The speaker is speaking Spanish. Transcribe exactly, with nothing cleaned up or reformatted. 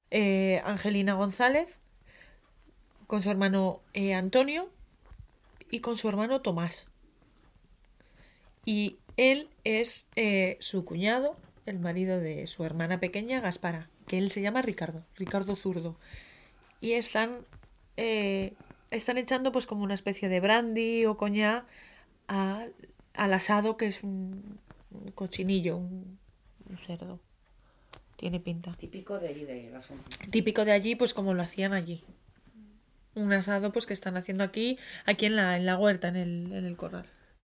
eh, Angelina González, con su hermano eh, Antonio y con su hermano Tomás. Y él es eh, su cuñado, el marido de su hermana pequeña, Gaspara, que él se llama Ricardo, Ricardo Zurdo. Y están, eh, están echando pues como una especie de brandy o coñac al, al asado, que es un, un cochinillo, un, un cerdo. Tiene pinta. Típico de allí, de la Argentina. Típico de allí, pues como lo hacían allí. Un asado pues que están haciendo aquí, aquí en la, en la huerta, en el, en el corral.